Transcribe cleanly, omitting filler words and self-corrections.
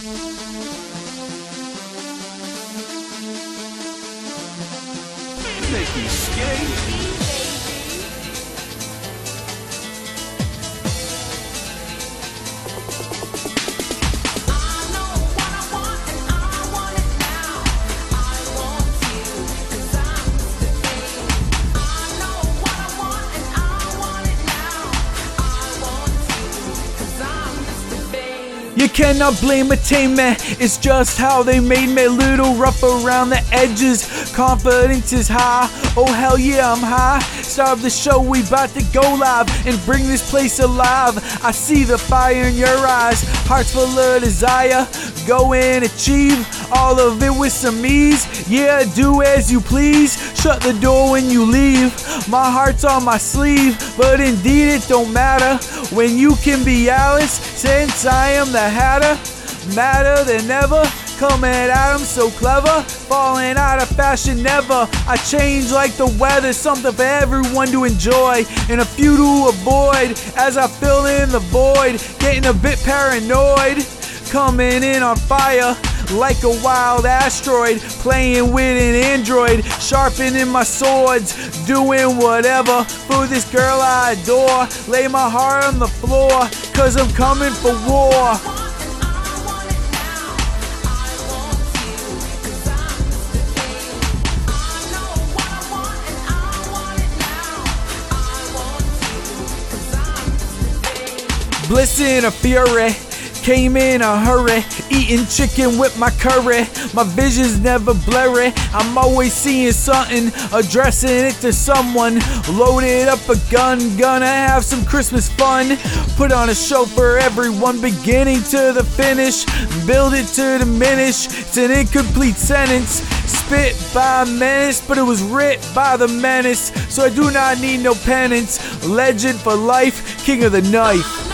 Make me skate. You cannot blame attainment, it's just how they made me. Little rough around the edges, confidence is high. Oh hell yeah, I'm high. Start the show, we bout to go live and bring this place alive. I see the fire in your eyes, hearts full of desire. Go and achieve all of it with some ease. Yeah, do as you please, shut the door when you leave. My heart's on my sleeve, but indeed it don't matter when you can be Alice, since I am the Hatter. Madder than ever, coming at 'em so clever, falling out of fashion never. I change like the weather, something for everyone to enjoy and a few to avoid as I fill in the void, getting a bit paranoid, coming in on fire like a wild asteroid, playing with an android, sharpening my swords, doing whatever for this girl I adore. Lay my heart on the floor, cause I'm coming for war. Bliss in a fury, came in a hurry, eating chicken with my curry. My vision's never blurry, I'm always seeing something, addressing it to someone. Loaded up a gun, gonna have some Christmas fun. Put on a show for everyone, beginning to the finish. Build it to diminish, it's an incomplete sentence. Spit by menace, but it was writ by the menace. So I do not need no penance. Legend for life, king of the knife.